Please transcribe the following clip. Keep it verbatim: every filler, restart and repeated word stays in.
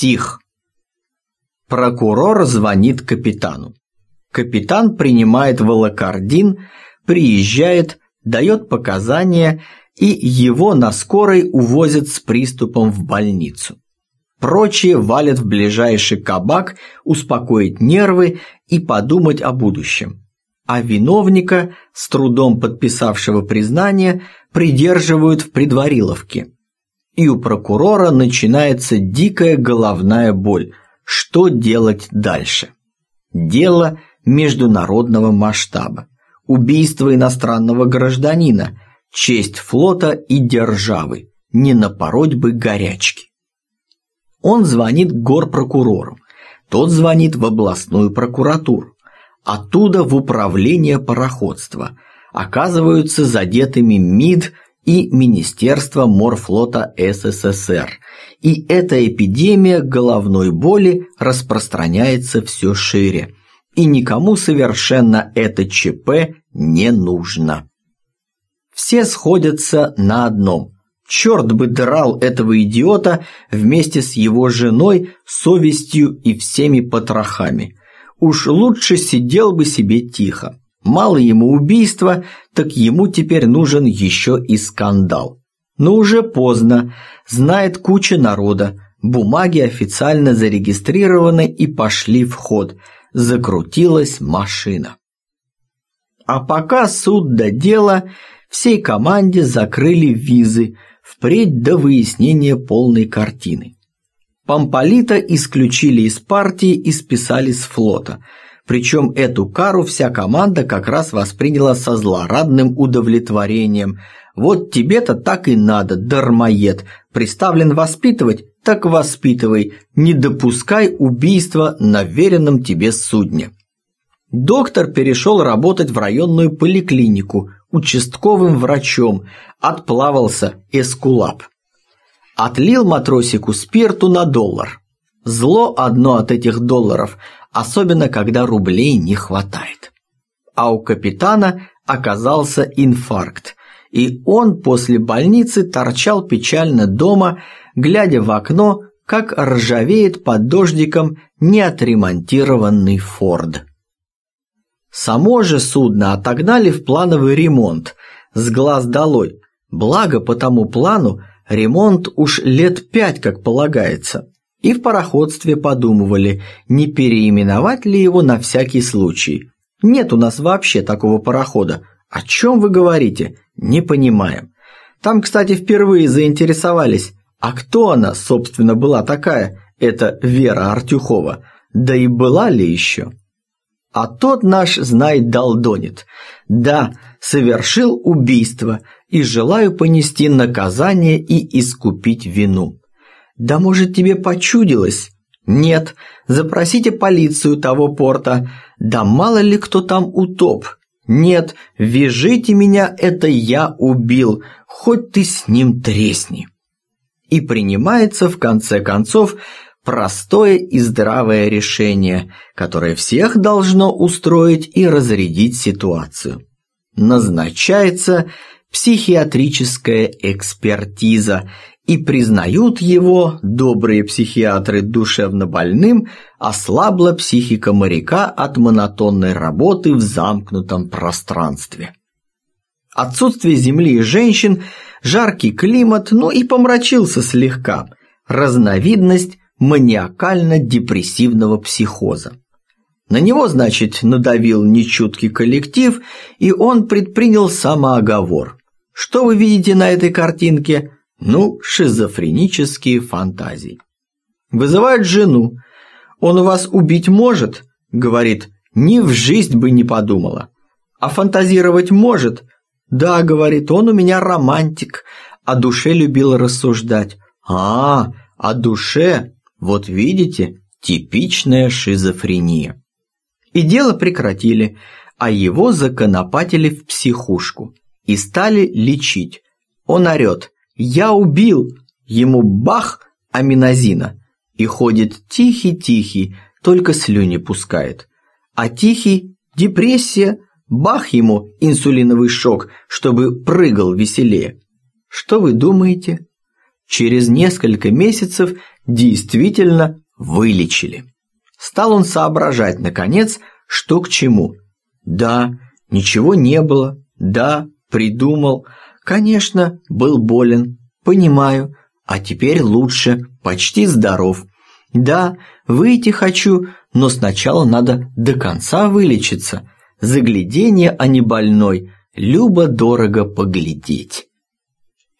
псих. Прокурор звонит капитану. Капитан принимает волокордин, приезжает, дает показания, и его на скорой увозят с приступом в больницу. Прочие валят в ближайший кабак успокоить нервы и подумать о будущем. А виновника, с трудом подписавшего признание, придерживают в предвариловке. И у прокурора начинается дикая головная боль. Что делать дальше? Дело международного масштаба. Убийство иностранного гражданина, честь флота и державы. Не напороть бы горячки. Он звонит горпрокурору. Тот звонит в областную прокуратуру. Оттуда в управление пароходства. Оказываются задетыми МИД и Министерство морфлота СССР. И эта эпидемия головной боли распространяется все шире. И никому совершенно это ЧП не нужно. Все сходятся на одном. Черт бы драл этого идиота вместе с его женой, совестью и всеми потрохами. Уж лучше сидел бы себе тихо. Мало ему убийства, так ему теперь нужен еще и скандал. Но уже поздно, знает куча народа, бумаги официально зарегистрированы и пошли в ход. Закрутилась машина. А пока суд до дела, всей команде закрыли визы, впредь до выяснения полной картины. Помполита исключили из партии и списали с флота. Причем эту кару вся команда как раз восприняла со злорадным удовлетворением. Вот тебе-то так и надо, дармоед. Приставлен воспитывать, так воспитывай. Не допускай убийства на веренном тебе судне. Доктор перешел работать в районную поликлинику участковым врачом, отплавался эскулап. Отлил матросику спирту на доллар. Зло одно от этих долларов, особенно когда рублей не хватает. А у капитана оказался инфаркт, и он после больницы торчал печально дома, глядя в окно, как ржавеет под дождиком неотремонтированный Форд. Само же судно отогнали в плановый ремонт, с глаз долой, благо по тому плану ремонт уж лет пять как полагается. И в пароходстве подумывали, не переименовать ли его на всякий случай. Нет у нас вообще такого парохода. О чем вы говорите? Не понимаем. Там, кстати, впервые заинтересовались, а кто она, собственно, была такая, эта Вера Артюхова, да и была ли еще? А тот наш, знай, долдонит. Да, совершил убийство и желаю понести наказание и искупить вину. Да может тебе почудилось? Нет, запросите полицию того порта. Да мало ли кто там утоп. Нет, вяжите меня, это я убил, хоть ты с ним тресни. И принимается в конце концов простое и здравое решение, которое всех должно устроить и разрядить ситуацию. Назначается психиатрическая экспертиза, и признают его, добрые психиатры, душевно больным, ослабла психика моряка от монотонной работы в замкнутом пространстве. Отсутствие земли и женщин, жаркий климат, ну и помрачился слегка, разновидность маниакально-депрессивного психоза. На него, значит, надавил нечуткий коллектив, и он предпринял самооговор. Что вы видите на этой картинке? Ну, шизофренические фантазии. Вызывает жену. Он у вас убить может? Говорит, ни в жизнь бы не подумала. А фантазировать может? Да, говорит, он у меня романтик, о душе любил рассуждать. А, о душе, вот видите, типичная шизофрения. И дело прекратили, а его законопатили в психушку и стали лечить. Он орет: «Я убил!» Ему бах, аминозина. И ходит тихий-тихий, только слюни пускает. А тихий – депрессия, бах ему инсулиновый шок, чтобы прыгал веселее. Что вы думаете? Через несколько месяцев действительно вылечили. Стал он соображать, наконец, что к чему. Да, ничего не было. Да, придумал. Конечно, был болен. Понимаю. А теперь лучше. Почти здоров. Да, выйти хочу, но сначала надо до конца вылечиться. Загляденье, а не больной. Любо-дорого поглядеть.